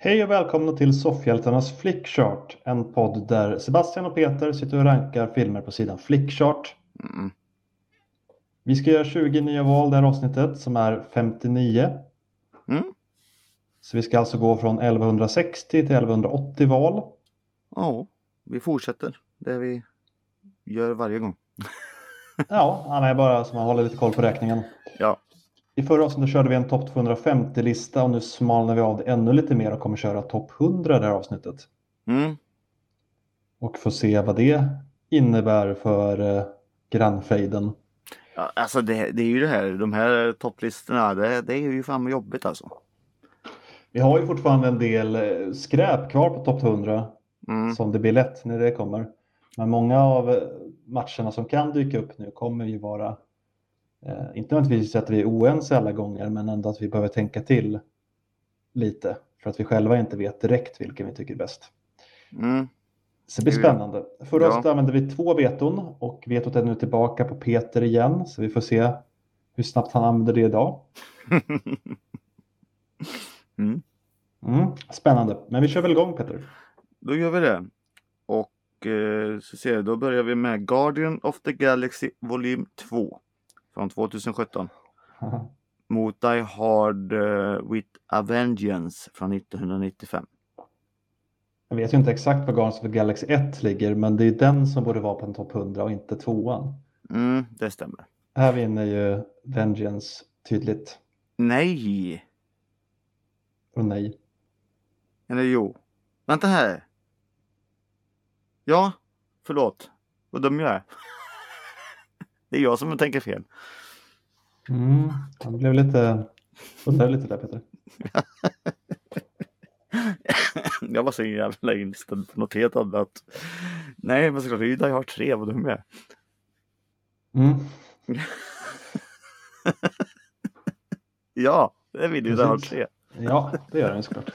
Hej och välkomna till Soffhjältarnas Flickchart, en podd där Sebastian och Peter sitter och rankar filmer på sidan Flickchart. Vi ska göra 20 nya val det här avsnittet som är 59. Så vi ska alltså gå från 1160 till 1180 val. Ja, vi fortsätter det vi gör varje gång. Ja, han är bara så man håller lite koll på räkningen. Ja. I förra avsnittet körde vi en topp 250-lista och nu smalnar vi av det ännu lite mer och kommer köra topp 100 det här avsnittet. Och får se vad det innebär för grannfejden. Ja, alltså det är ju det här, de här topplistorna, det är ju fan jobbigt alltså. Vi har ju fortfarande en del skräp kvar på topp 100 som det blir lätt när det kommer. Men många av matcherna som kan dyka upp nu kommer ju vara inte nödvändigtvis att vi är oense alla gånger, men ändå att vi behöver tänka till lite för att vi själva inte vet direkt vilken vi tycker är bäst. Så det blir spännande. Förra året använde vi 2 veton och vetot är nu tillbaka på Peter igen, så vi får se hur snabbt han använder det idag. Spännande, men vi kör väl igång, Peter. Då gör vi det. Och så ser jag, då börjar vi med Guardian of the Galaxy volym 2 från 2017 mot Die Hard with a Vengeance från 1995. Jag vet ju inte exakt var Guardians of the Galaxy 1 ligger, men det är den som borde vara på en topp 100 och inte 2:an. Det stämmer. Här vinner ju Vengeance tydligt. Nej. Och nej. Eller jo. Vänta här. Ja, förlåt. Vad dum jag är. Det är jag som tänker fel. Han blev lite där, Peter. Jag var så jävla inställd på något helt annat. Nej, men såklart, det är ju där jag har 3, vad dum jag är. Ja, det vill ju där jag har 3. Ja, det gör den såklart.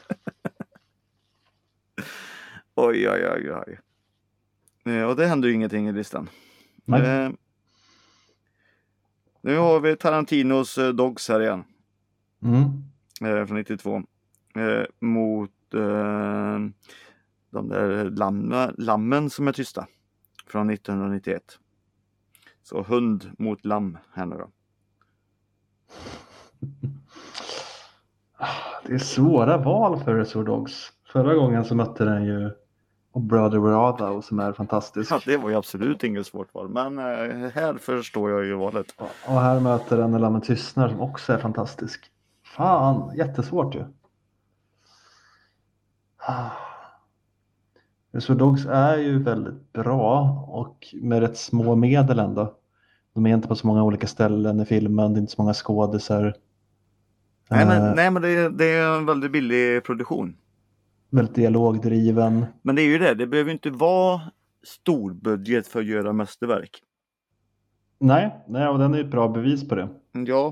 Oj. Och det händer ju ingenting i listan. Nu har vi Tarantinos Dogs här igen. Från 92. Mot de där lammen som är tysta. Från 1991. Så hund mot lamm här nu då. Det är svåra val för Reservoir Dogs. Förra gången så mötte den ju Brother Where Art Thou som är fantastisk. Ja, det var ju absolut inget svårt val. Men här förstår jag ju valet. Och här möter den När lammen tystnar som också är fantastisk. Fan, jättesvårt ju. Reservoir Dogs är ju väldigt bra och med rätt små medel ändå. De är inte på så många olika ställen i filmen, det är inte så många skådisar. Nej, men det är en väldigt billig produktion. Väldigt dialogdriven. Men det är ju det behöver inte vara stor budget för att göra mästerverk. Nej, och den är ett bra bevis på det. Ja.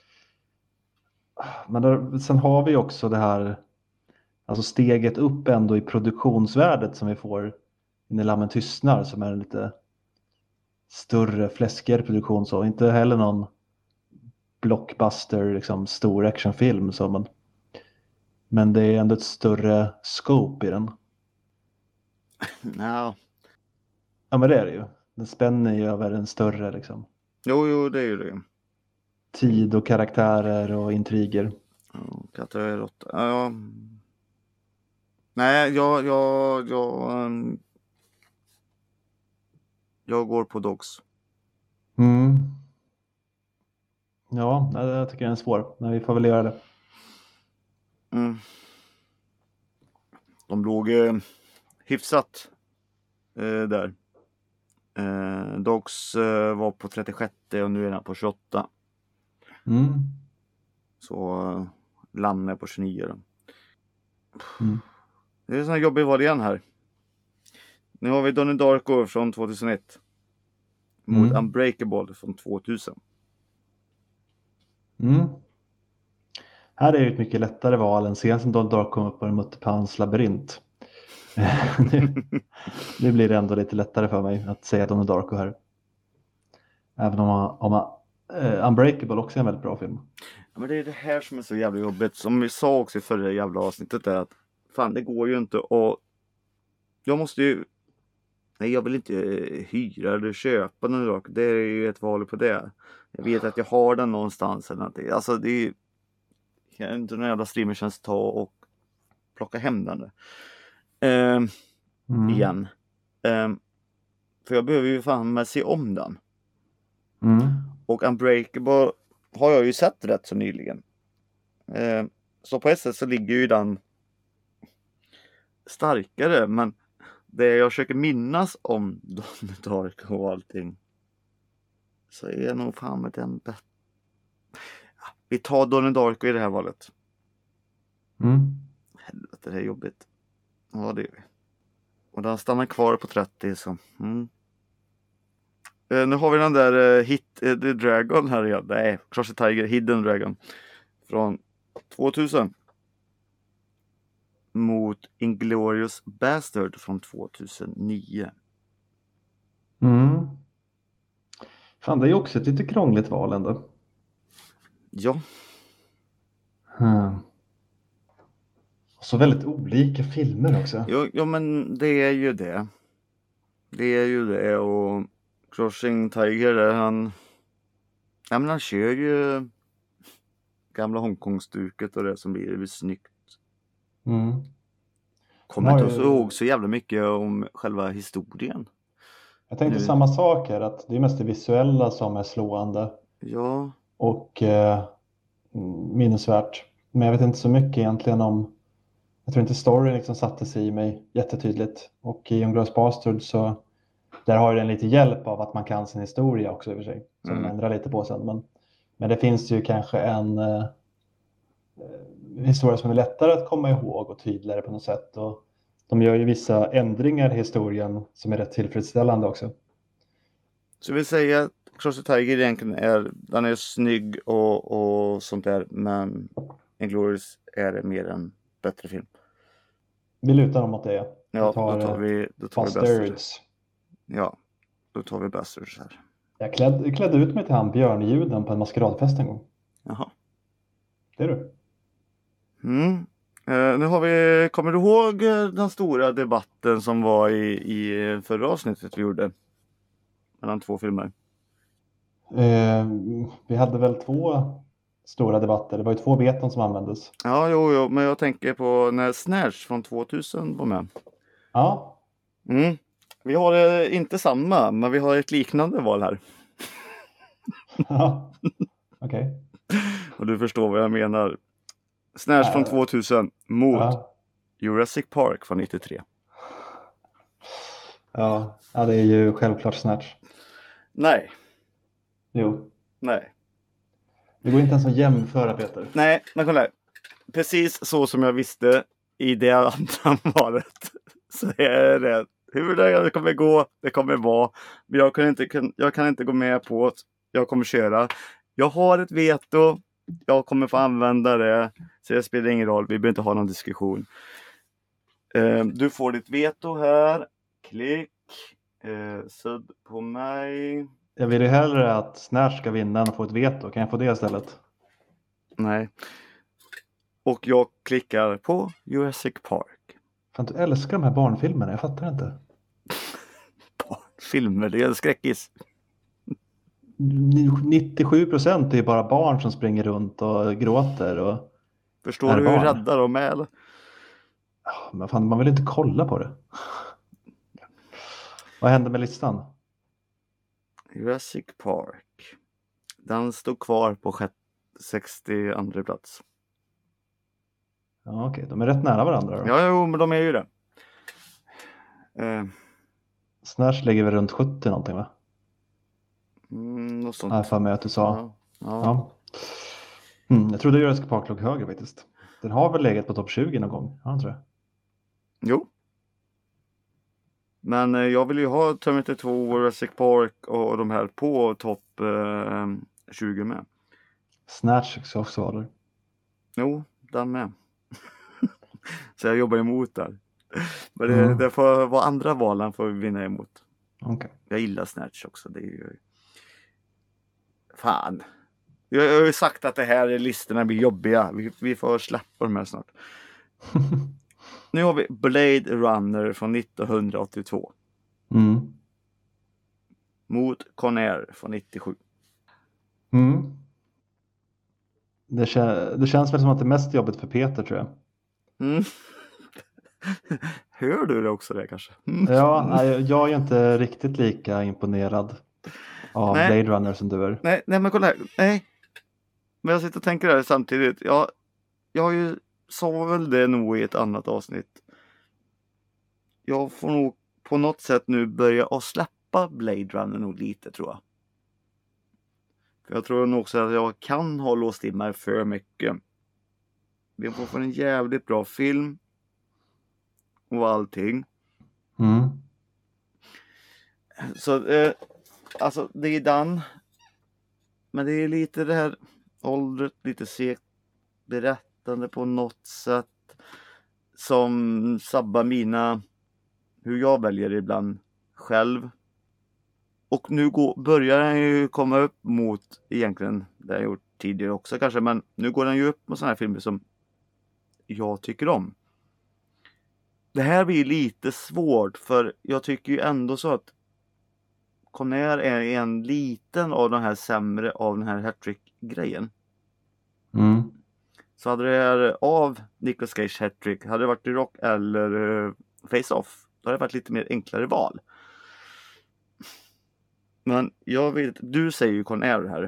Men sen har vi också det här, alltså steget upp ändå i produktionsvärdet som vi får När lammen tystnar, som är en lite större, fläskigare produktion, så inte heller någon blockbuster, liksom stor actionfilm så, men det är ändå ett större scope i den. No. Ja, men det är det ju. Den spänner ju över en större liksom. Jo, det är ju det. Tid och karaktärer och intriger. Katter är råtta. Ja. Nej, jag går på Dogs. Ja, jag tycker den är svår, men vi får väl göra det. De låg hyfsat där. Dogs var på 36 och nu är den på 28. Så Lammen är på 29 då. Det är sån här jobbig val igen här. Nu har vi Donnie Darko från 2001 mot Unbreakable från 2000. Här är det ett mycket lättare val än senast som Donnie Darko kom upp och mötte Pans labyrint. Nu blir det ändå lite lättare för mig att säga Donnie Darko här. Även om Unbreakable också är en väldigt bra film. Ja, men det är det här som är så jävla jobbigt. Som vi sa också i förra jävla avsnittet är att fan det går ju inte. Och jag måste ju, nej jag vill inte hyra eller köpa den dock. Det är ju ett val på det. Jag vet att jag har den någonstans eller någonting. Alltså det är kan inte någon jävla streamertjänst ta och plocka hem den igen. För jag behöver ju fan med se om den. Och Unbreakable har jag ju sett rätt så nyligen. Så på ett sätt så ligger ju den starkare. Men det jag försöker minnas om Donnie Dark och allting, så är nog fan med den bättre. Vi tar Donnie Darko i det här valet. Helvete, det är jobbigt. Ja, det är vi. Och den stannar kvar på 30 så. Nu har vi den där The Dragon här igen. Nej, Crouch the Tiger, Hidden Dragon. Från 2000. Mot Inglourious Bastard från 2009. Fan, det är ju också ett lite krångligt val ändå. Ja. Så väldigt olika filmer också. Jo, men det är ju det. Det är ju det. Och Crouching Tiger där han kör ju gamla Hongkong-stuket och det som blir snyggt. Kommer inte ihåg så jävla mycket om själva historien. Jag tänkte samma sak här, att det är mest det visuella som är slående. Ja. Och minnesvärt. Men jag vet inte så mycket egentligen om, jag tror inte storyn liksom satte sig i mig jättetydligt. Och i Inglourious Bastard så där har ju den lite hjälp av att man kan sin historia också i och för sig. Som de ändrar lite på sen. Men det finns ju kanske en historia som är lättare att komma ihåg och tydligare på något sätt. Och de gör ju vissa ändringar i historien som är rätt tillfredsställande också. Så vi säger att Crouch the Tiger egentligen är snygg och sånt där. Men Inglourious är mer en bättre film. Vi lutar om att det är. Ja, då tar vi Bastards. Ja, då tar vi Bastards här. Jag klädde ut mig till han björnljuden på en maskeradfest en gång. Jaha. Det är du. Nu har vi, kommer du ihåg den stora debatten som var i förra avsnittet vi gjorde? Mellan 2 filmer. Vi hade väl 2 stora debatter. Det var ju 2 veton som användes. Ja, jo, men jag tänker på när Snatch från 2000 var med. Ja. Vi har inte samma, men vi har ett liknande val här. Ja, okej. Och du förstår vad jag menar. Snatch från 2000 mot Jurassic Park från 93. Ja, det är ju självklart Snatch. Nej. Jo. Nej. Det går inte ens att jämföra, Peter. Nej, men kolla här. Precis så som jag visste i det andra valet så är det hur det kommer gå, det kommer vara. Men jag kan inte gå med på att jag kommer köra. Jag har ett veto. Jag kommer få använda det. Så det spelar ingen roll. Vi behöver inte ha någon diskussion. Du får ditt veto här. Klick. Sudd på mig. Jag vill ju hellre att Snatch ska vinna än att få ett veto. Kan jag få det istället? Nej. Och jag klickar på Jurassic Park. Fan, du älskar de här barnfilmerna. Jag fattar inte. Barnfilmer? Det är en skräckis. 97% är ju bara barn som springer runt och gråter. Och förstår du hur rädda de är? Eller? Men fan, man vill inte kolla på det. Vad hände med listan? Jurassic Park. Den stod kvar på 62 plats. Ja, okej. De är rätt nära varandra då. Ja, jo, men de är ju det. Snatch ligger väl runt 70 någonting, va? Något sånt. Jag får med att du sa. Ja. Jag trodde Jurassic Park låg högre faktiskt. Den har väl legat på topp 20 någon gång, har den inte det? Jo. Men jag vill ju ha Terminator 2, Jurassic Park och de här på topp 20 med. Snatch också var det. Jo, den med. Så jag jobbar emot där. Men det får vara andra valen får vi vinna emot. Okay. Jag gillar Snatch också. Det är ju... Fan. Jag har ju sagt att det här listorna blir jobbiga. Vi får släppa de här snart. Nu har vi Blade Runner från 1982. Mot Conair från 97. Det känns väl som att det är mest jobbigt för Peter, tror jag. Hör du det också det kanske? Ja, jag är inte riktigt lika imponerad av Blade Runner som du är. Nej, men kolla här. Nej. Men jag sitter och tänker här samtidigt. Jag har ju sa väl det nog i ett annat avsnitt. Jag får nog på något sätt nu börja att släppa Blade Runner nog lite, tror jag. För jag tror nog också att jag kan ha låst in mig för mycket. Vi får få en jävligt bra film. Och allting. Så alltså det är den. Men det är lite det här åldret, lite segt berättande på något sätt. Som sabbar hur jag väljer ibland själv. Och nu börjar den ju komma upp mot egentligen det jag gjort tidigare också kanske. Men nu går den ju upp mot sådana här filmer som jag tycker om. Det här blir lite svårt, för jag tycker ju ändå så att Conair är en liten av de här sämre av den här hattrick-grejen. Så hade det här av Nicolas Cage hattrick, hade det varit The Rock eller Face-Off, då hade det varit lite mer enklare val. Men jag vet, du säger ju Conair här.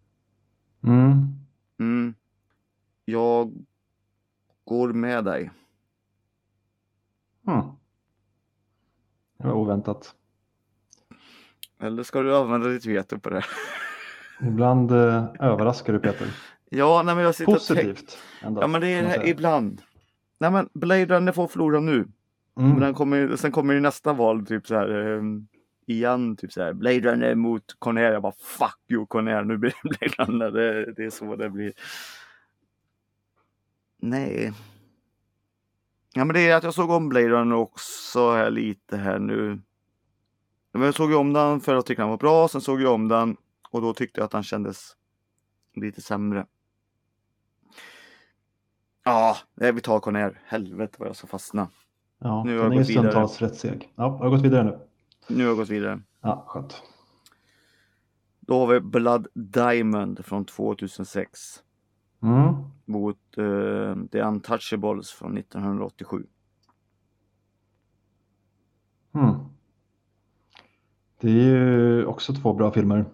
Jag går med dig. Det var oväntat. Eller ska du använda ditt veto på det? Ibland överraskar du, Peter. Ja, nej, men jag sitter positivt. Ändå, ja, men det är det här ibland. Nej, men Blade Runner får förlora nu. Men sen kommer ju nästa val typ så här igen, typ så här Blade Runner mot Conair. Jag bara fuck you Conair, nu blir det Blade Runner. Det är så det blir. Nej. Ja, men det är att jag såg om Blade Runner också här lite här nu. Men jag såg ju om den för att tycka den var bra. Sen såg jag om den och då tyckte jag att den kändes lite sämre. Ja, vi tar Conair. Helvete vad jag så fastna. Ja, nu den är ju stundtals rätt seg. Ja, har jag gått vidare nu? Nu har jag gått vidare. Ja, skönt. Då har vi Blood Diamond från 2006. Mot The Untouchables från 1987. Det är ju också två bra filmer.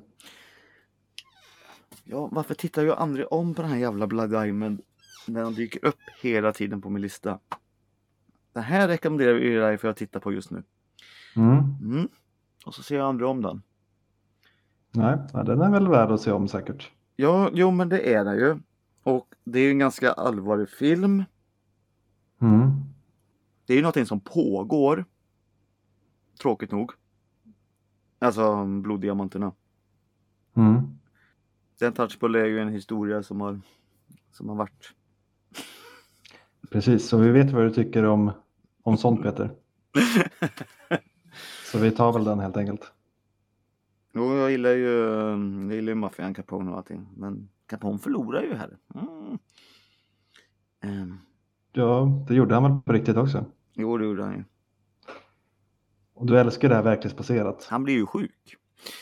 Ja, varför tittar jag aldrig om på den här jävla Blood Diamond när den dyker upp hela tiden på min lista? Den här rekommenderar vi dig för att titta på just nu. Och så ser jag aldrig om den. Nej, den är väl värd att se om säkert. Ja, jo men det är den ju. Och det är ju en ganska allvarlig film. Det är ju någonting som pågår. Tråkigt nog. Alltså bloddiamanterna. Den Touchable är ju en historia som har varit. Precis, så vi vet vad du tycker om sånt, Peter. Så vi tar väl den helt enkelt. Jo, jag gillar ju maffian Capone och allting. Men Capone förlorar ju här. Ja, det gjorde han väl på riktigt också. Jo, det gjorde han ju. Och du älskar det här verklighetsbaserat. Han blir ju sjuk.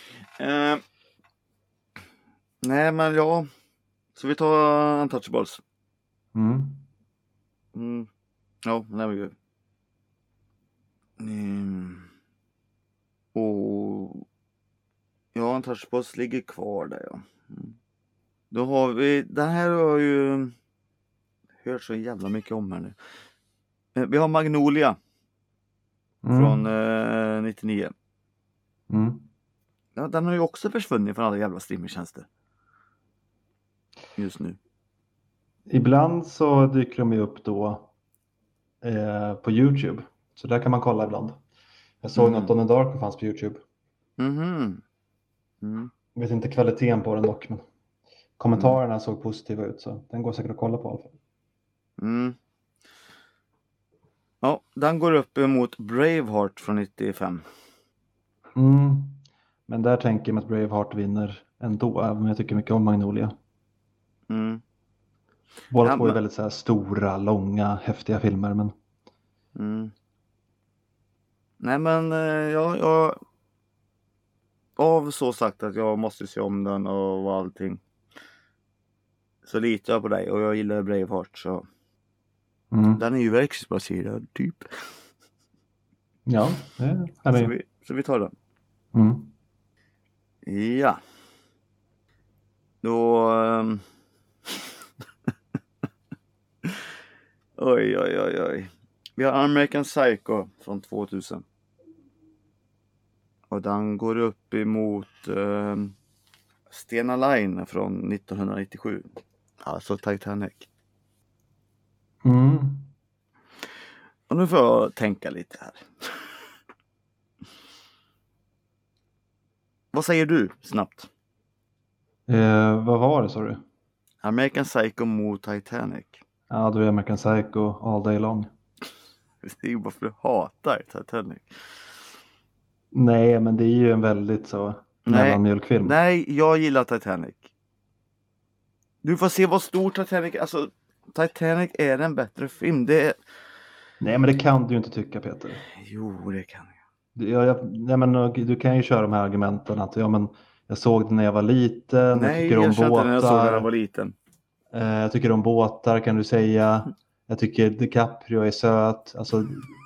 Nej, men ja. Så vi tar Untouchables. Ja, det var ju. Och ja, Untouchables ligger kvar där, ja. Då har vi, den här har jag ju hört så jävla mycket om här nu. Vi har Magnolia. Från 99. Ja, den har ju också försvunnit från alla jävla streamingtjänster. Just nu. Ibland så dyker de ju upp då på YouTube. Så där kan man kolla ibland. Jag såg något Donnie Darko fanns på YouTube. Jag vet inte kvaliteten på den dock. Men kommentarerna såg positiva ut. Så den går säkert att kolla på i alla fall. Ja, den går upp emot Braveheart från 95. Men där tänker jag att Braveheart vinner ändå. Även om jag tycker mycket om Magnolia. Båda två är väldigt så här stora, långa, häftiga filmer. Men Nej men jag av så sagt att jag måste se om den och allting. Så litar jag på dig och jag gillar Braveheart så. Den är ju verklighetsbaserad typ. Ja, det är så vi tar den. Ja. Då oj. Vi har American Psycho från 2000. Och den går upp emot Stena Line från 1997. Alltså Titanic. Och nu får jag tänka lite här. Vad säger du snabbt? Vad var det, sa du? American Psycho mot Titanic. Ja, då är American Psycho all day long. Det är ju bara för att du hatar Titanic. Nej, men det är ju en väldigt så mellanmjölkfilm. Nej, jag gillar Titanic. Du får se vad stor Titanic är. Alltså, Titanic är en bättre film. Nej, men det kan du ju inte tycka, Peter. Jo, det kan jag. Du kan ju köra de här argumenten att jag såg den när jag var liten. Nej, jag tycker om båtar. När jag såg den när jag var liten. Jag tycker om båtar, kan du säga. Jag tycker DiCaprio är söt. Alltså,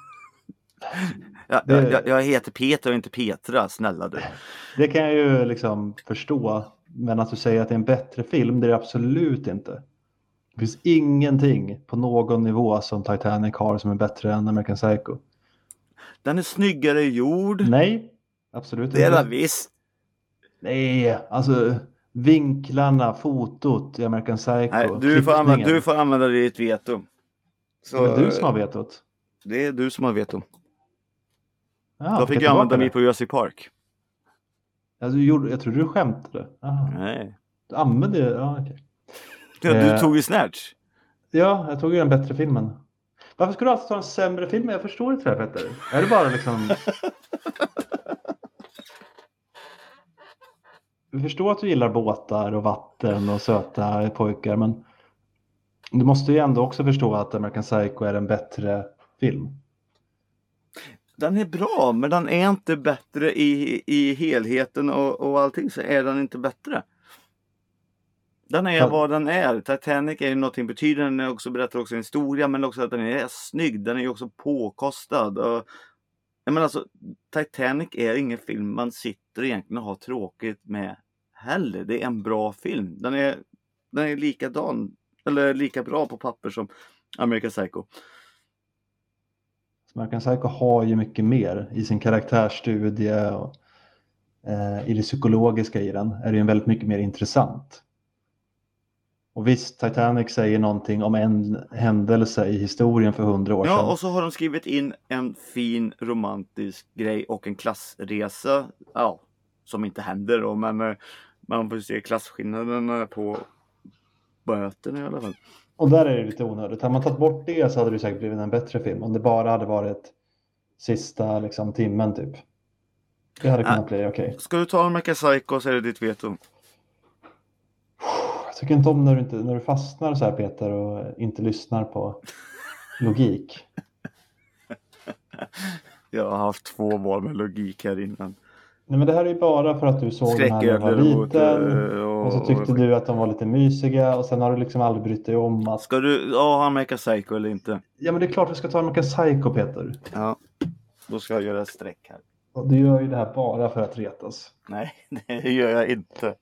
jag heter Peter och inte Petra, snälla du. Det kan jag ju liksom förstå. Men att du säger att det är en bättre film, det är det absolut inte. Det finns ingenting på någon nivå som Titanic har som är bättre än American Psycho. Den är snyggare gjord. Nej, absolut inte. Det är det visst. Nej, alltså vinklarna, fotot i American Psycho. Nej, du får använda ditt veto. Så, det är du som har vetot. Det är du som har veto. Ja, då fick jag använda mig på Jurassic Park. Alltså, jag trodde du skämtade. Aha. Nej. Du använde det? Ja, okej. Du tog ju Snatch. Ja, jag tog ju den bättre filmen. Varför skulle du alltid ta en sämre film? Jag förstår inte det här, Petter. Är det bara liksom... Jag förstår att du gillar båtar och vatten och söta pojkar, men du måste ju ändå också förstå att American Psycho är en bättre film. Den är bra, men den är inte bättre i helheten och allting, så är den inte bättre. Den är vad den är. Titanic är ju någonting betydande, den också berättar också en historia, men också att den är snygg. Den är ju också påkostad. Jag menar alltså, Titanic är ingen film man sitter egentligen och har tråkigt med heller. Det är en bra film. Den är likadan, eller lika bra på papper som American Psycho. American Psycho har ju mycket mer i sin karaktärsstudie och i det psykologiska i den är det ju väldigt mycket mer intressant. Och visst, Titanic säger någonting om en händelse i historien för 100 år sedan. Ja, och så har de skrivit in en fin romantisk grej och en klassresa. Ja, som inte händer då, men man får se klasskillnaderna på böterna i alla fall. Och där är det lite onödigt. Hade man tagit bort det så hade det säkert blivit en bättre film. Om det bara hade varit sista liksom, timmen typ. Det hade kunnat bli okej. Ska du ta American Psycho så är det ditt veto. Jag tycker inte om när du fastnar så här, Peter, och inte lyssnar på logik. Jag har haft 2 val med logik här innan. Nej, men det här är ju bara för att du såg den här när du var liten och så tyckte du att de var lite mysiga och sen har du liksom aldrig brytt dig om att... Ska du ha American Psycho eller inte? Ja, men det är klart vi ska ta American Psycho, Peter. Ja, då ska jag göra ett streck här. Och du gör ju det här bara för att retas. Nej, det gör jag inte.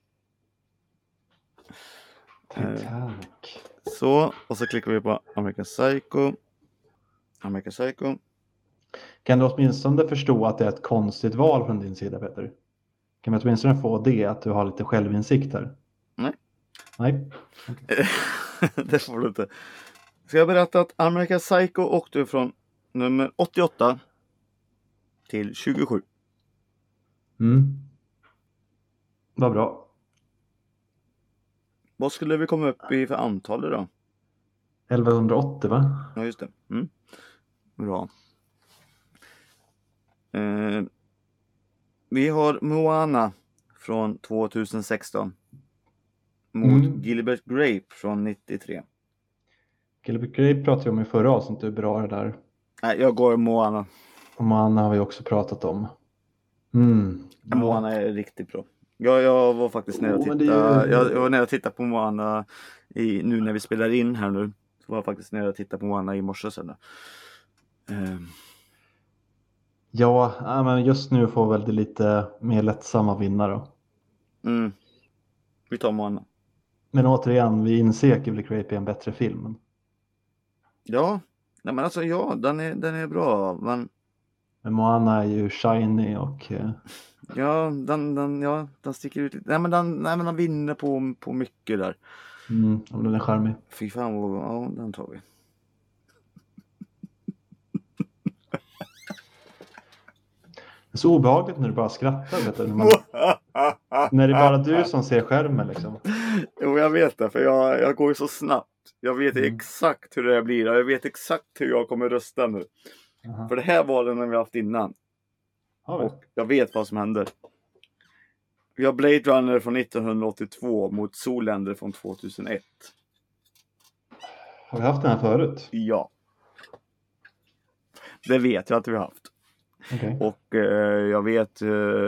Titanic. Så, och så klickar vi på American Psycho. American Psycho. Kan du åtminstone förstå att det är ett konstigt val från din sida, Peter? Kan vi åtminstone få det, att du har lite självinsikt här? Nej. Nej? Okay. Det får du inte. Ska jag berätta att American Psycho åkte från nummer 88 till 27. Vad bra. Vad skulle vi komma upp i för antal då? 1180, va? Ja, just det. Bra. Vi har Moana från 2016 mot Gilbert Grape från 93. Gilbert Grape pratade jag om i förra avsnittet, hur bra det där. Nej, jag går Moana. Och Moana har vi också pratat om. Ja. Moana är riktigt bra. Jag var faktiskt nära att titta. Jag var nära att titta på Moana nu när vi spelar in här nu. Så var jag faktiskt nära att titta på Moana i morse sen. Ja, men just nu får väl det lite mer lättsamma vinnare. Vi tar Moana. Men återigen, vi inser att Gilly Creepy är en bättre film. Ja, nej men alltså den är bra. Men Moana är ju shiny och... Ja, den sticker ut lite. Nej men den vinner på mycket där. Om den är charmig. Fy fan, ja den tar vi. Det är så obehagligt när du bara skrattar, vet du, när det är bara du som ser skärmen liksom. Jo, jag vet det, för jag går ju så snabbt. Jag vet exakt hur det blir och jag vet exakt hur jag kommer rösta nu. För det här var den vi haft innan. Och jag vet vad som händer. Vi har Blade Runner från 1982 mot Zoolander från 2001. Har vi haft den här förut? Ja. Det vet jag att vi har haft. Okay. Och jag vet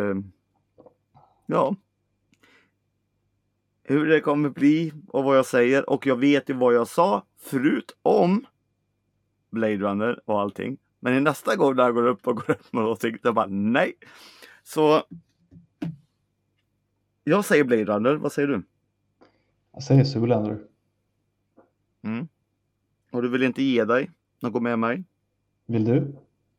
hur det kommer bli och vad jag säger. Och jag vet ju vad jag sa förut om Blade Runner och allting. Men i nästa gång där jag går upp med någonting, jag bara nej. Så jag säger Blade Runner, vad säger du? Jag säger Zoolander. Och du vill inte ge dig att gå med mig? Vill du?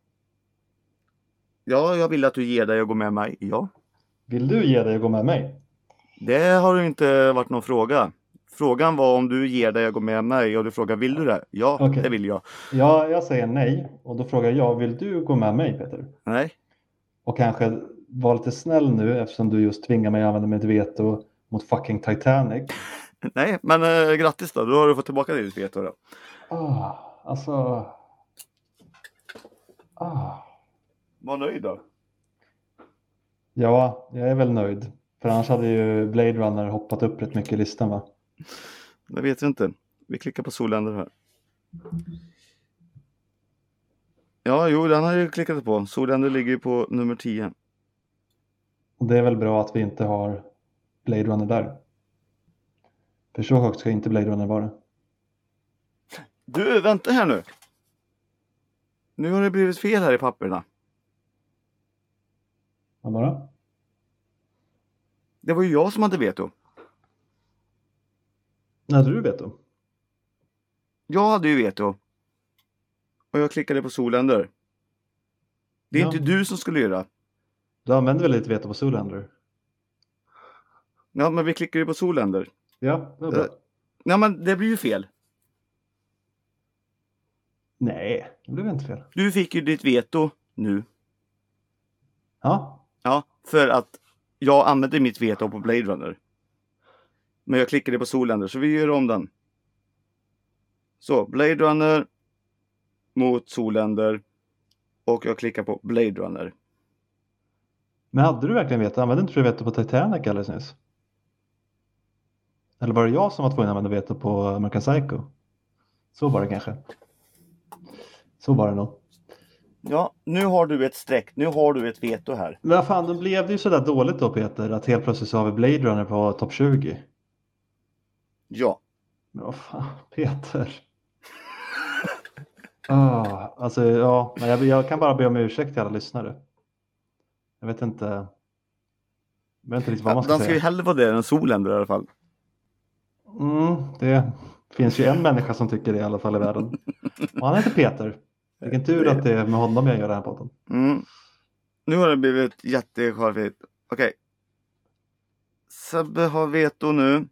Ja, jag vill att du ger dig och går med mig, ja. Vill du ge dig och gå med mig? Det har ju inte varit någon fråga. Frågan var om du ger dig och går med mig och du frågar vill du det? Ja, okay. Det vill jag. Ja, jag säger nej och då frågar jag, vill du gå med mig Peter? Nej. Och kanske vara lite snäll nu eftersom du just tvingar mig att använda mitt veto mot fucking Titanic. Nej, men grattis då har du fått tillbaka ditt veto då. Var nöjd då? Ja, jag är väl nöjd. För annars hade ju Blade Runner hoppat upp rätt mycket i listan, va? Det vet jag inte. Vi klickar på Zoolander här. Ja, jo, den har jag klickat på. Zoolander ligger ju på nummer 10. Och det är väl bra att vi inte har Blade Runner där. För så högt ska inte Blade Runner vara. Du, vänta här nu. Nu har det blivit fel här i papperna. Vad bara? Det var ju jag som hade veto. Hade du veto? Jag hade ju veto. Och jag klickade på Zoolander. Det är inte du som skulle göra. Du använder väl lite veto på Zoolander? Ja, men vi klickar ju på Zoolander. Ja, det var bra. Nej, men det blir ju fel. Nej, det blev inte fel. Du fick ju ditt veto nu. Ja. Ja, för att jag använde mitt veto på Blade Runner. Men jag klickade på Zoolander, så vi gör om den. Så, Blade Runner mot Zoolander. Och jag klickar på Blade Runner. Men hade du verkligen veto? Använde inte du veto på Titanic alldeles nyss? Eller var det jag som var tvungen att använda veto på American Psycho? Så var det kanske. Så var det nog. Ja, nu har du ett streck. Nu har du ett veto här. Men vad fan, då blev det ju sådär dåligt då Peter. Att helt plötsligt så har vi Blade Runner på topp 20. Ja. Men vad fan, Peter. Alltså ja, jag kan bara be om ursäkt till alla lyssnare. Jag vet inte riktigt vad man ska säga. Den ska ju hellre vara det än Zoolander i alla fall. Det finns ju en människa som tycker det i alla fall i världen. Och han heter Peter. Vilken tur att det är med honom jag gör det här podden. Nu har det blivit jättecharvigt. Okej. Sebbe har veto nu.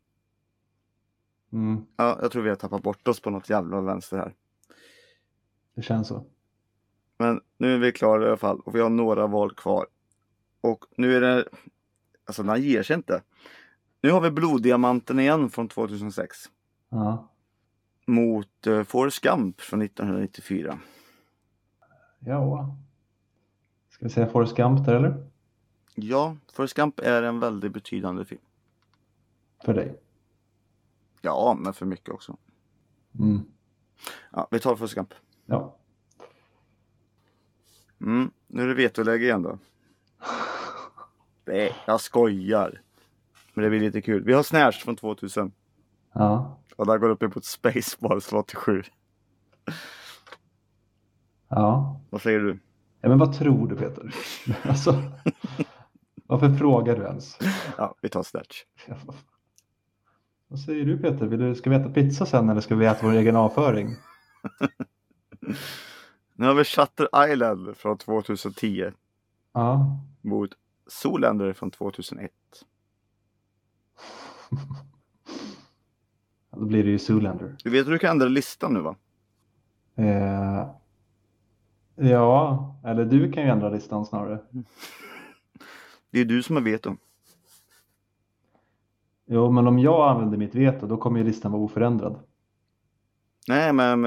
Ja, jag tror vi har tappat bort oss på något jävla vänster här. Det känns så. Men nu är vi klara i alla fall. Och vi har några val kvar. Och nu är det... Alltså den ger sig inte. Nu har vi Bloddiamanten igen från 2006. Ja. Mot Forrest Gump från 1994. Ja. Ska vi säga Forrest Gump där eller? Ja, Forrest Gump är en väldigt betydande film. För dig? Ja, men för mycket också. Ja, vi tar Forrest Gump. Ja. Nu är det vetoläge igen då. Nej, jag skojar. Men det blir lite kul. Vi har Snatch från 2000. Ja. Och där går upp emot Spaceballs 87. Ja. Vad säger du? Ja, men vad tror du, Peter? Alltså, varför frågar du ens? Ja, vi tar Snatch. Vad säger du, Peter? Ska vi äta pizza sen eller ska vi äta vår egen avföring? Nu har vi Shutter Island från 2010. Ja. Mot Zoolander från 2001. Då blir det ju Zoolander. Du vet hur du kan ändra listan nu, va? Ja, eller du kan ju ändra listan snarare. Det är du som har veto. Jo, men om jag använder mitt veto då kommer ju listan vara oförändrad. Nej, men...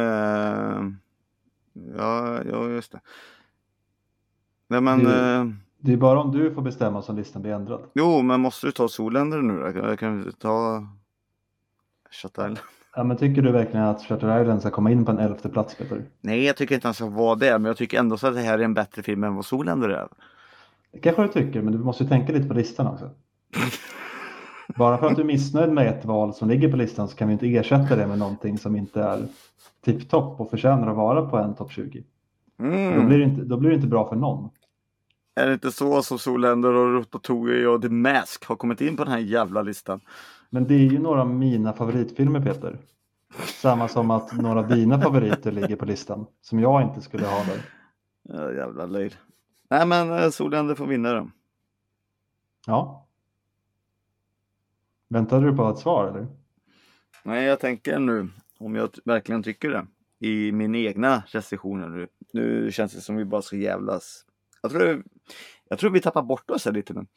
Ja, just det. Nej, men... Det är bara om du får bestämma som listan blir ändrad. Jo, men måste du ta Zoolander nu då? Jag kan ta Shutter Island. Ja, men tycker du verkligen att Shutter Island ska komma in på en 11:e plats, Peter? Nej, jag tycker inte han ska vara där. Men jag tycker ändå så att det här är en bättre film än vad Zoolander är. Det kanske du tycker, men du måste ju tänka lite på listan också. Bara för att du är missnöjd med ett val som ligger på listan så kan vi inte ersätta det med någonting som inte är tipptopp och förtjänar att vara på en topp 20. Då blir det inte bra för någon. Är det inte så som Zoolander och Ratatouille och The Mask har kommit in på den här jävla listan? Men det är ju några av mina favoritfilmer, Peter. Samma som att några av dina favoriter ligger på listan som jag inte skulle ha där. Ja, jävla löjd. Nej, men Zoolander får vinna då. Ja. Väntade du på ett svar eller? Nej, jag tänker nu om jag verkligen tycker det i min egna recensioner nu. Nu känns det som vi bara ska jävlas. Jag tror vi tappar bort oss här lite nu.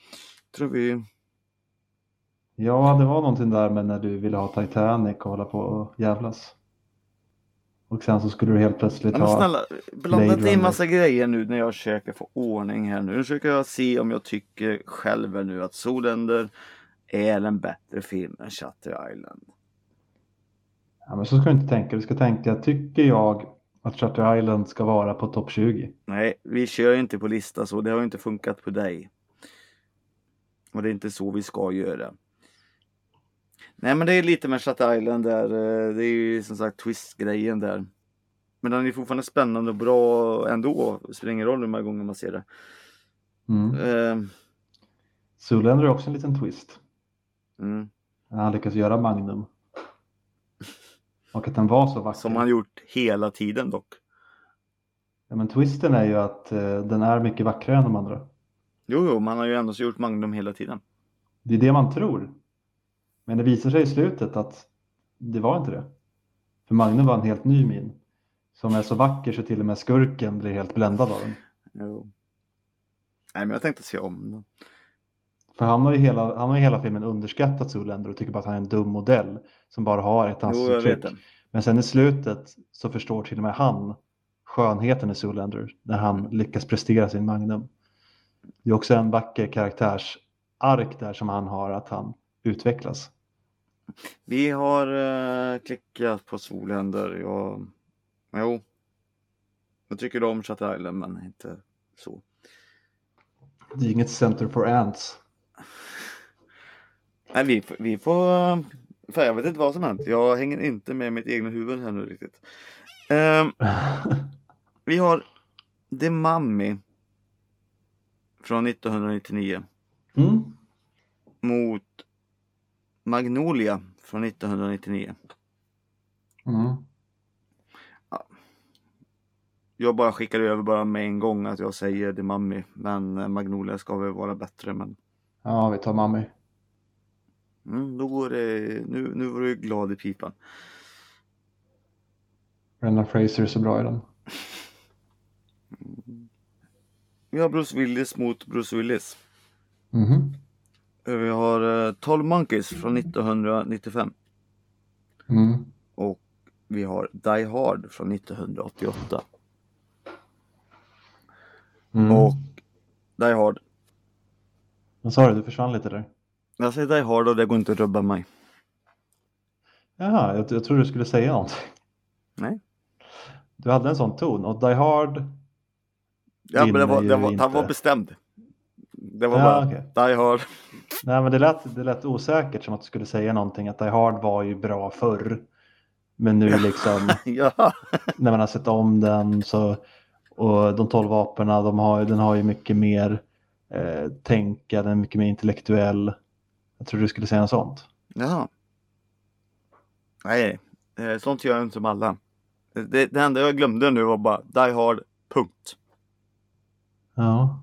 Ja, det var någonting där med när du ville ha Titanic och hålla på och jävlas. Och sen så skulle du helt plötsligt men snälla, blanda inte in Runner. massa grejer nu när jag försöker få ordning här nu. Nu försöker jag se om jag tycker själv nu att Zoolander är en bättre film än Shutter Island. Ja, men så ska du inte tänka. Du ska tänka, tycker jag att Shutter Island ska vara på topp 20? Nej, vi kör inte på lista så. Det har ju inte funkat på dig. Och det är inte så vi ska göra. Nej, men det är lite med Shutter Island där. Det är ju som sagt twist-grejen där. Men den är fortfarande spännande och bra ändå. Det spelar ingen roll hur många gånger man ser det. Zoolander är också en liten twist. Mm. Han lyckas göra Magnum. Och att den var så vacker. Som han gjort hela tiden dock. Ja, men twisten är ju att den är mycket vackrare än de andra. Jo, man har ju ändå så gjort Magnum hela tiden. Det är det man tror. Men det visar sig i slutet att det var inte det. För Magnum var en helt ny min. Som är så vacker så till och med skurken blir helt bländad av den. Jo. Nej, men jag tänkte se om den. För han har ju hela filmen underskattat Zoolander och tycker bara att han är en dum modell som bara har ett ansiktsuttryck. Men sen i slutet så förstår till och med han skönheten i Zoolander när han lyckas prestera sin Magnum. Det är också en vacker karaktärsark där som han har, att han utvecklas. Vi har klickat på Zoolander. Jo. Jag tycker om Shutter Island, men inte så. Det är inget Center for Ants. Nej, vi får... För jag vet inte vad som hänt. Jag hänger inte med mitt egna huvud här nu riktigt. Vi har The Mummy från 1999 mot Magnolia från 1999. Ja. Jag bara skickar över bara med en gång att jag säger The Mummy, men Magnolia ska väl vara bättre. Men... Ja, vi tar Mummy. Då går det... Nu var du glad i pipan. Brendan Fraser är så bra i den. Vi har Bruce Willis mot Bruce Willis. Vi har 12 Monkeys från 1995. Och vi har Die Hard från 1988. Och Die Hard. Vad sa du? Du försvann lite där. Jag säger Die Hard och det går inte att rubba mig. Jaha, jag tror du skulle säga någonting. Nej. Du hade en sån ton. Och Die Hard, Ja, men han var bestämd. Det var bara okay. Die Hard. Nej, men det lät osäkert som att du skulle säga någonting. Att Die Hard var ju bra förr. Men nu liksom, Ja. när man har sett om den så, och de 12 vaperna, den har ju mycket mer tänka, den är mycket mer intellektuell. Jag tror du skulle säga något sånt. Ja. Nej, sånt gör jag inte som alla. Det enda jag glömde nu var bara Die Hard, punkt. Ja.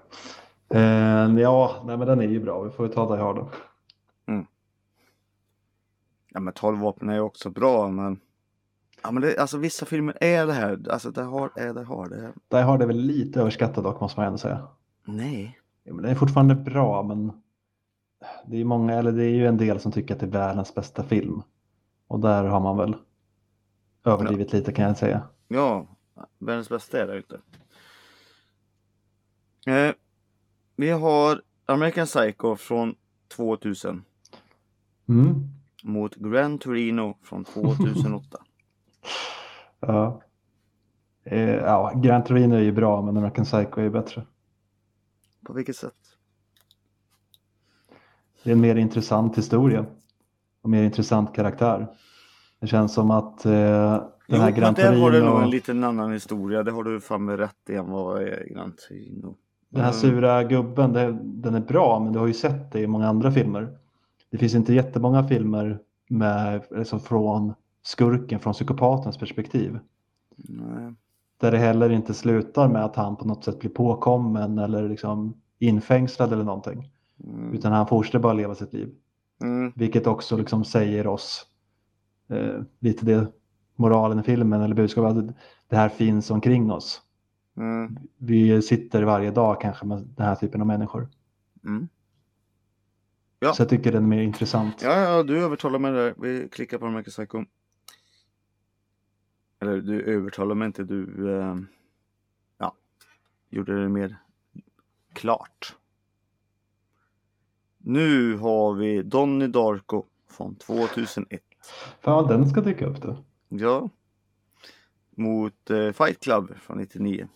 Nej, men den är ju bra. Vi får ju ta Die Hard då. Mm. Ja, men 12 vapen är ju också bra, men ja, men alltså vissa filmer är det här. Alltså Die Hard är Die Hard. Die Hard är väl lite överskattad dock, måste man ändå säga. Nej. Ja, men den är fortfarande bra, men det är många, eller det är ju en del som tycker att det är världens bästa film. Och där har man väl överdrivit lite, kan jag säga. Ja, världens bästa är det inte. Vi har American Psycho från 2000 mot Gran Torino från 2008. Ja. Gran Torino är ju bra, men American Psycho är ju bättre. På vilket sätt? Det är en mer intressant historia och mer intressant karaktär. Det känns som att den här Gran Torino... där har du nog en liten annan historia. Det har du fan med rätt i än vad är Gran Torino. Den här sura gubben, den är bra, men du har ju sett det i många andra filmer. Det finns inte jättemånga filmer med, liksom från skurken, från psykopatens perspektiv. Nej. Där det heller inte slutar med att han på något sätt blir påkommen eller liksom infängslad eller någonting. Utan han fortsätter bara leva sitt liv. Vilket också liksom säger oss lite det moralen i filmen eller budskapet, att det här finns omkring oss. Vi sitter varje dag kanske med den här typen av människor. Ja. Så jag tycker den är mer intressant. Ja, du övertalar mig där. Vi klickar på American Psycho. Eller du övertalar mig inte, du gjorde det mer klart. Nu har vi Donnie Darko från 2001. Fan, den ska dyka upp då. Ja. Mot Fight Club från 99.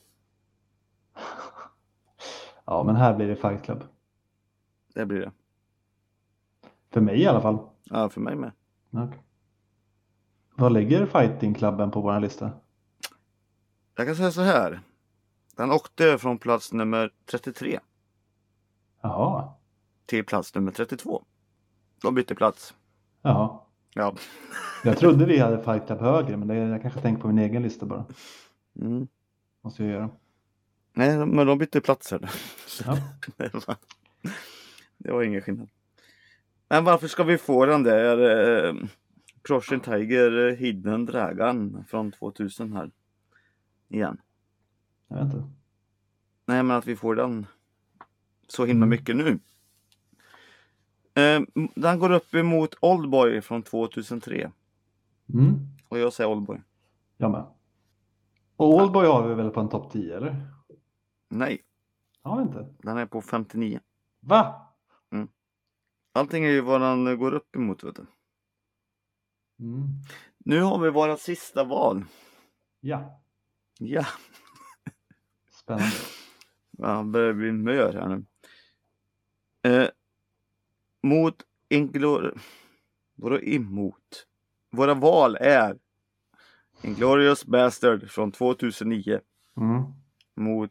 Ja, men här blir det Fight Club. Det blir det. För mig i alla fall. Ja, för mig med. Okay. Vad ligger Fighting-klubben på vår lista? Jag kan säga så här. Den åkte från plats nummer 33. Jaha. Till plats nummer 32. De bytte plats. Jaha. Ja. Jag trodde vi hade Fight Club högre, men jag kanske tänker på min egen lista bara. Måste jag göra. Nej, men de bytte platser. Ja. Det var ingen skillnad. Men varför ska vi få den där Crouching Tiger Hidden Dragon från 2000 här igen? Jag vet inte. Nej, men att vi får den så himla mycket nu. Den går upp emot Oldboy från 2003. Och jag säger Oldboy. Jag med. Och Oldboy har vi väl på en topp 10, eller? Nej. Har vi inte? Den är på 59. Va? Allting är ju vad den går upp emot, vet du. Nu har vi våra sista val. Ja. Ja. Spännande. Ja, börjar bli mör här nu. Mot Vadå emot? Våra val är Inglourious Bastard från 2009. Mot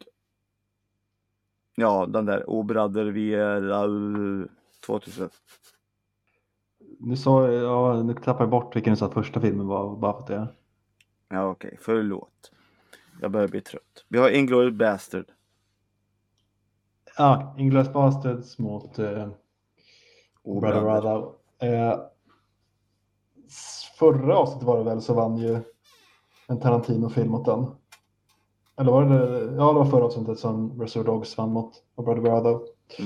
den där O Brother vi är 2000. Nu tappar jag bort vilken du sa att första filmen var, bara för att det. Ja, okej. Förlåt. Jag börjar bli trött. Vi har Inglourious Bastard. Ja, Inglourious Basterds mot O Brother. Förra avsnittet var det väl, så vann ju en Tarantino-film mot den. Eller var det? Ja, det var förra avsnittet som Reservoir Dogs vann mot Brother.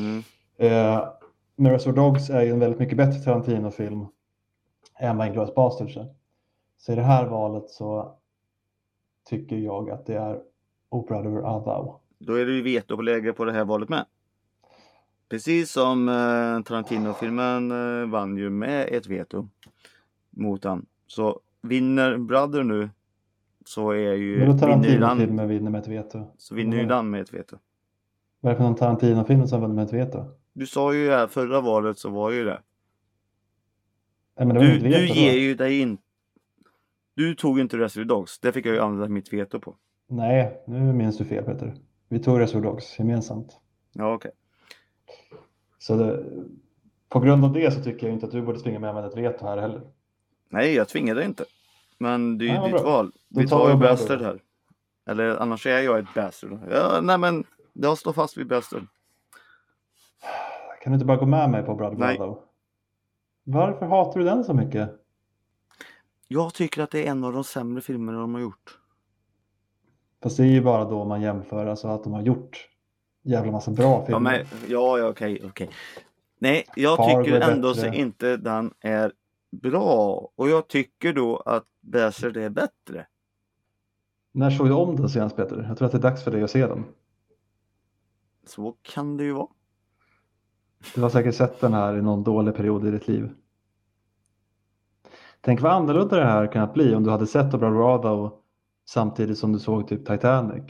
Men Reservoir Dogs är ju en väldigt mycket bättre Tarantino-film än vad Inglourious Basterds är. Så i det här valet så tycker jag att det är O Brother Thou. Då är det ju veto på läge på det här valet med. Precis som Tarantino-filmen vann ju med ett veto mot han. Så vinner Brother nu så är ju... Men då Tarantino-filmen vinner med ett veto. Så vinner ju den med ett veto. Vad är det för någon Tarantino-film som vinner med ett veto? Du sa ju här förra valet så var ju det. Nej, men det var Du inget veto ger då. ju dig in. Du tog inte Reservoir Dogs. Det fick jag ju använda mitt veto på. Nej, nu minns du fel Peter. Vi tog Reservoir Dogs gemensamt. Ja, okej. Så på grund av det så tycker jag inte att du borde tvinga med ett veto här heller. Nej, jag tvingar dig inte. Men det är ju Nej, ditt bra. val. Då Vi tar tar vi ju Brother. Bastard här. Eller annars är jag ett Bastard. Ja, nej men jag står fast vid Bastard. Kan du inte bara gå med mig på Brother Nej. Brother? Varför hatar du den så mycket? Jag tycker att det är en av de sämre filmerna de har gjort. Fast det är ju bara då man jämför alltså att de har gjort jävla massa bra filmer. Okej. Nej, jag Fargo tycker är ändå så bättre. inte den är bra. Och jag tycker då att Bastard är bättre. När såg du om den senast Peter? Jag tror att det är dags för dig att se den. Så kan det ju vara. Du har säkert sett den här i någon dålig period i ditt liv. Tänk vad annorlunda det här kan bli om du hade sett Brother Brother samtidigt som du såg typ Titanic.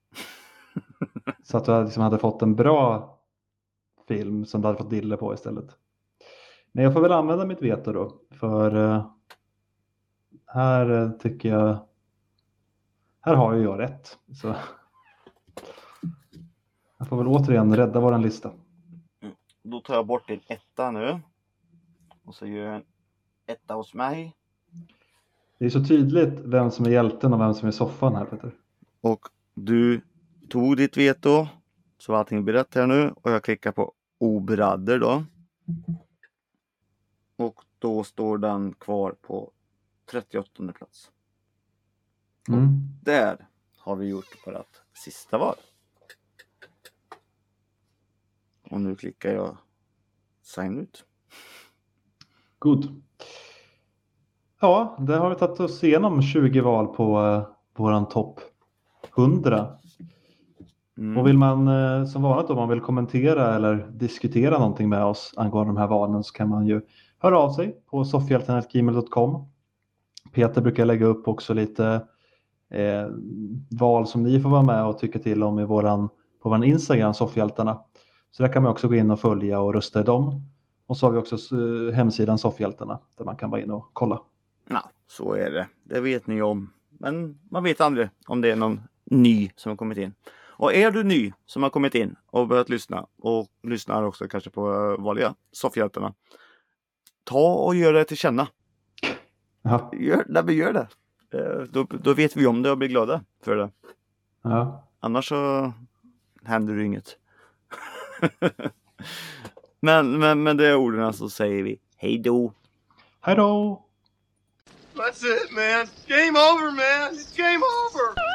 Så att du liksom hade fått en bra film som du hade fått dille på istället. Men jag får väl använda mitt veto då. För här tycker jag... Här har ju jag rätt. Så jag får väl återigen rädda våran lista. Då tar jag bort din etta nu. Och så gör jag en etta hos mig. Det är så tydligt vem som är hjälten och vem som är soffan här Peter. Och du tog ditt veto. Så allting blir rätt här nu. Och jag klickar på Obradder då. Och då står den kvar på 38:e plats. Mm. Där har vi gjort på rätt sista val. Och nu klickar jag sign ut. Good. Ja, där har vi tagit oss igenom 20 val på våran topp 100. Och vill man som vanligt om man vill kommentera eller diskutera någonting med oss angående de här valen så kan man ju höra av sig på soffhjälten@gmail.com. Peter brukar lägga upp också lite val som ni får vara med och tycka till om på vår Instagram Soffhjältarna. Så där kan man också gå in och följa och rösta i dem. Och så har vi också hemsidan Soffhjältarna där man kan vara in och kolla. Ja, så är det. Det vet ni om. Men man vet aldrig om det är någon ny som har kommit in. Och är du ny som har kommit in och börjat lyssna och lyssnar också kanske på vanliga Soffhjältarna. Ta och gör det till känna. Ja. Gör det. Då vet vi om det och blir glada för det. Ja. Annars så händer det inget. men det är orden så säger vi hej då. Hej då! That's it, man. Game over, man. It's game over.